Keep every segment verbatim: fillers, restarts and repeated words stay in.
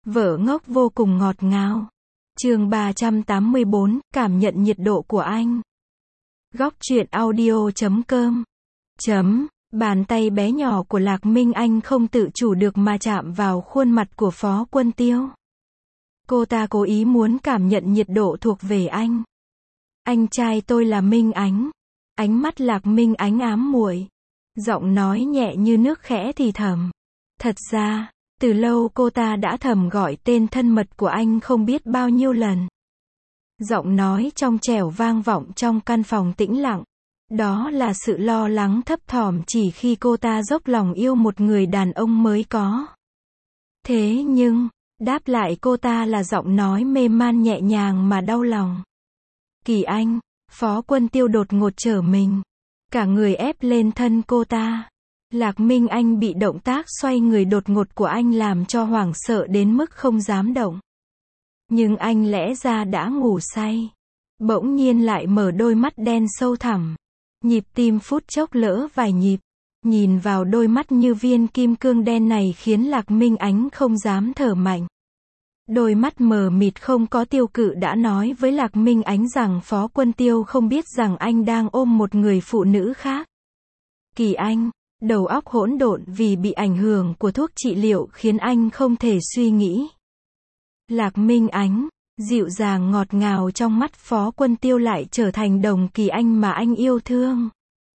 Vợ ngốc vô cùng ngọt ngào. Chương ba trăm tám mươi bốn, cảm nhận nhiệt độ của anh. Góc truyện audio chấm com. Chấm, bàn tay bé nhỏ của Lạc Minh Anh không tự chủ được mà chạm vào khuôn mặt của Phó Quân Tiêu. Cô ta cố ý muốn cảm nhận nhiệt độ thuộc về anh. Anh trai tôi là Minh Ánh. Ánh mắt Lạc Minh Ánh ám muội. Giọng nói nhẹ như nước khẽ thì thầm. Thật ra, từ lâu cô ta đã thầm gọi tên thân mật của anh không biết bao nhiêu lần. Giọng nói trong trẻo vang vọng trong căn phòng tĩnh lặng. Đó là sự lo lắng thấp thỏm chỉ khi cô ta dốc lòng yêu một người đàn ông mới có. Thế nhưng, đáp lại cô ta là giọng nói mê man nhẹ nhàng mà đau lòng. Kỳ Anh, Phó Quân Tiêu đột ngột trở mình. Cả người ép lên thân cô ta. Lạc Minh Anh bị động tác xoay người đột ngột của anh làm cho hoảng sợ đến mức không dám động. Nhưng anh lẽ ra đã ngủ say. Bỗng nhiên lại mở đôi mắt đen sâu thẳm. Nhịp tim phút chốc lỡ vài nhịp. Nhìn vào đôi mắt như viên kim cương đen này khiến Lạc Minh Ánh không dám thở mạnh. Đôi mắt mờ mịt không có tiêu cự đã nói với Lạc Minh Ánh rằng Phó Quân Tiêu không biết rằng anh đang ôm một người phụ nữ khác. Kỳ Anh, đầu óc hỗn độn vì bị ảnh hưởng của thuốc trị liệu khiến anh không thể suy nghĩ. Lạc Minh Ánh, dịu dàng ngọt ngào trong mắt Phó Quân Tiêu lại trở thành đồng Kỳ Anh mà anh yêu thương.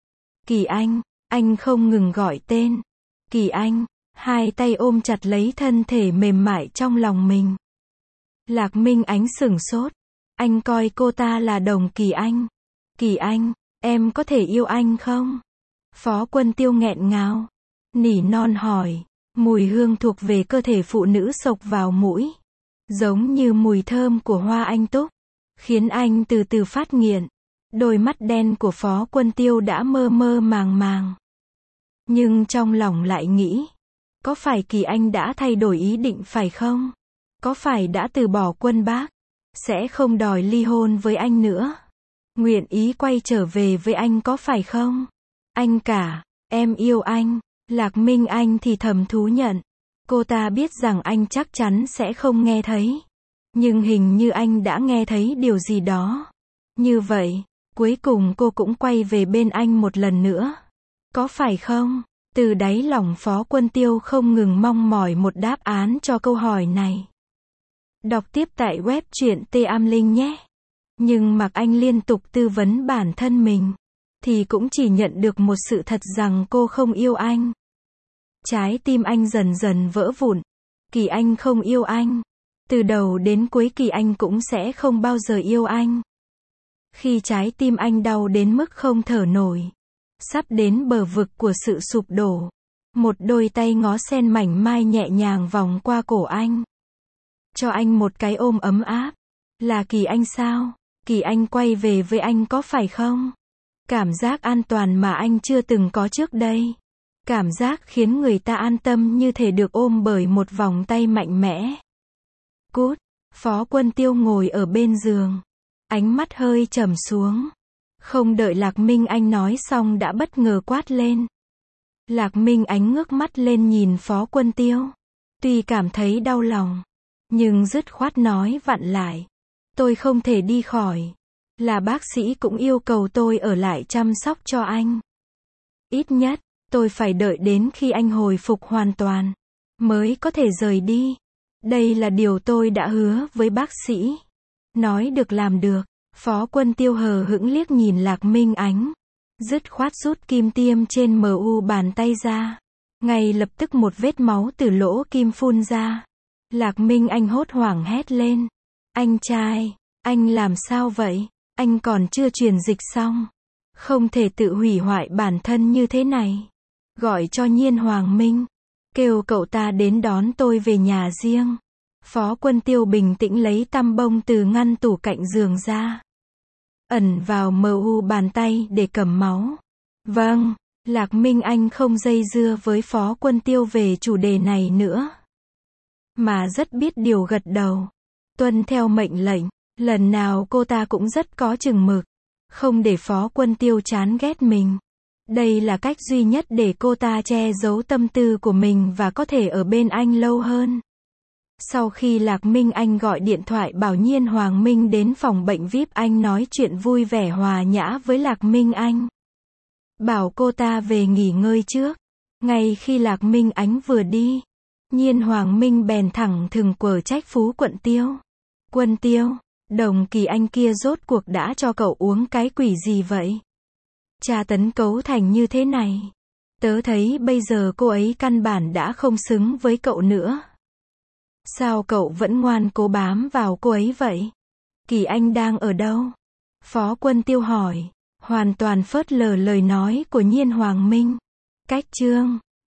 Kỳ Anh, anh không ngừng gọi tên. Kỳ Anh, hai tay ôm chặt lấy thân thể mềm mại trong lòng mình. Lạc Minh Ánh sửng sốt. Anh coi cô ta là đồng Kỳ Anh. Kỳ Anh, em có thể yêu anh không? Phó Quân Tiêu nghẹn ngào. Nỉ non hỏi. Mùi hương thuộc về cơ thể phụ nữ xộc vào mũi. Giống như mùi thơm của hoa anh túc. Khiến anh từ từ phát nghiện. Đôi mắt đen của Phó Quân Tiêu đã mơ mơ màng màng. Nhưng trong lòng lại nghĩ. Có phải Kỳ Anh đã thay đổi ý định phải không? Có phải đã từ bỏ Quân Bác? Sẽ không đòi ly hôn với anh nữa? Nguyện ý quay trở về với anh có phải không? Anh cả, em yêu anh. Lạc Minh Anh thì thầm thú nhận. Cô ta biết rằng anh chắc chắn sẽ không nghe thấy. Nhưng hình như anh đã nghe thấy điều gì đó. Như vậy, cuối cùng cô cũng quay về bên anh một lần nữa. Có phải không? Từ đáy lòng Phó Quân Tiêu không ngừng mong mỏi một đáp án cho câu hỏi này. Đọc tiếp tại web truyện T A M Linh nhé. Nhưng mặc anh liên tục tư vấn bản thân mình, thì cũng chỉ nhận được một sự thật rằng cô không yêu anh. Trái tim anh dần dần vỡ vụn. Kỳ Anh không yêu anh. Từ đầu đến cuối Kỳ Anh cũng sẽ không bao giờ yêu anh. Khi trái tim anh đau đến mức không thở nổi, sắp đến bờ vực của sự sụp đổ, một đôi tay ngó sen mảnh mai nhẹ nhàng vòng qua cổ anh. Cho anh một cái ôm ấm áp. Là Kỳ Anh sao? Kỳ Anh quay về với anh có phải không? Cảm giác an toàn mà anh chưa từng có trước đây. Cảm giác khiến người ta an tâm như thể được ôm bởi một vòng tay mạnh mẽ. Cút. Phó Quân Tiêu ngồi ở bên giường. Ánh mắt hơi trầm xuống. Không đợi Lạc Minh Anh nói xong đã bất ngờ quát lên. Lạc Minh Ánh ngước mắt lên nhìn Phó Quân Tiêu. Tuy cảm thấy đau lòng, nhưng dứt khoát nói vặn lại. Tôi không thể đi khỏi. Là bác sĩ cũng yêu cầu tôi ở lại chăm sóc cho anh. Ít nhất, tôi phải đợi đến khi anh hồi phục hoàn toàn, mới có thể rời đi. Đây là điều tôi đã hứa với bác sĩ. Nói được làm được. Phó Quân Tiêu hờ hững liếc nhìn Lạc Minh Ánh. Dứt khoát rút kim tiêm trên mu bàn tay ra. Ngay lập tức một vết máu từ lỗ kim phun ra. Lạc Minh Anh hốt hoảng hét lên. Anh trai, anh làm sao vậy? Anh còn chưa truyền dịch xong. Không thể tự hủy hoại bản thân như thế này. Gọi cho Nhiên Hoàng Minh. Kêu cậu ta đến đón tôi về nhà riêng. Phó Quân Tiêu bình tĩnh lấy tăm bông từ ngăn tủ cạnh giường ra. Ẩn vào mu bàn tay để cầm máu. Vâng, Lạc Minh Anh không dây dưa với Phó Quân Tiêu về chủ đề này nữa. Mà rất biết điều gật đầu. Tuân theo mệnh lệnh. Lần nào cô ta cũng rất có chừng mực. Không để Phó Quân Tiêu chán ghét mình. Đây là cách duy nhất để cô ta che giấu tâm tư của mình và có thể ở bên anh lâu hơn. Sau khi Lạc Minh Anh gọi điện thoại bảo Nhiên Hoàng Minh đến phòng bệnh vi ai pi, anh nói chuyện vui vẻ hòa nhã với Lạc Minh Anh. Bảo cô ta về nghỉ ngơi trước. Ngay khi Lạc Minh Ánh vừa đi, Nhiên Hoàng Minh bèn thẳng thừng quở trách Phú Quận Tiêu. Quân Tiêu, Đồng Kỳ Anh kia rốt cuộc đã cho cậu uống cái quỷ gì vậy? Tra tấn cấu thành như thế này. Tớ thấy bây giờ cô ấy căn bản đã không xứng với cậu nữa. Sao cậu vẫn ngoan cố bám vào cô ấy vậy? Kỳ Anh đang ở đâu? Phó Quân Tiêu hỏi, hoàn toàn phớt lờ lời nói của Nhiên Hoàng Minh. Cách chương